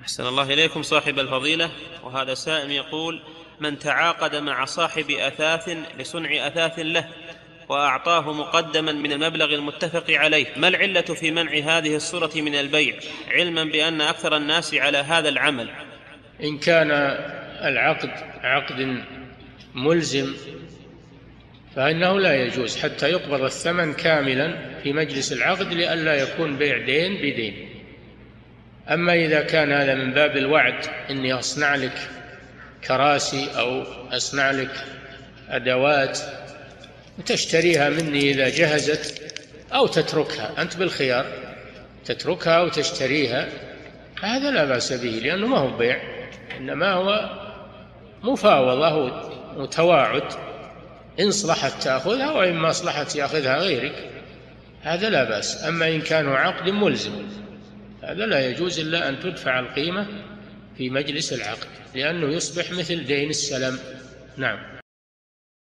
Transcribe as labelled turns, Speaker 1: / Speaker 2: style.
Speaker 1: أحسن الله إليكم صاحب الفضيلة. وهذا سائل يقول: من تعاقد مع صاحب أثاث لصنع أثاث له وأعطاه مقدما من المبلغ المتفق عليه، ما العلة في منع هذه الصورة من البيع، علما بأن أكثر الناس على هذا العمل؟
Speaker 2: إن كان العقد عقد ملزم فإنه لا يجوز حتى يقبض الثمن كاملا في مجلس العقد، لئلا يكون بيع دين بدين. أما إذا كان هذا من باب الوعد، إني أصنع لك كراسي أو أصنع لك أدوات وتشتريها مني إذا جهزت، أو تتركها، أنت بالخيار، تتركها أو تشتريها، هذا لا بأس به، لأنه ما هو بيع، إنما هو مفاوضة وتواعد، إن صلحت تأخذها وإن ما صلحت يأخذها غيرك، هذا لا بأس. أما إن كان عقد ملزم هذا لا يجوز إلا أن تدفع القيمة في مجلس العقد، لأنه يصبح مثل دين السلم. نعم.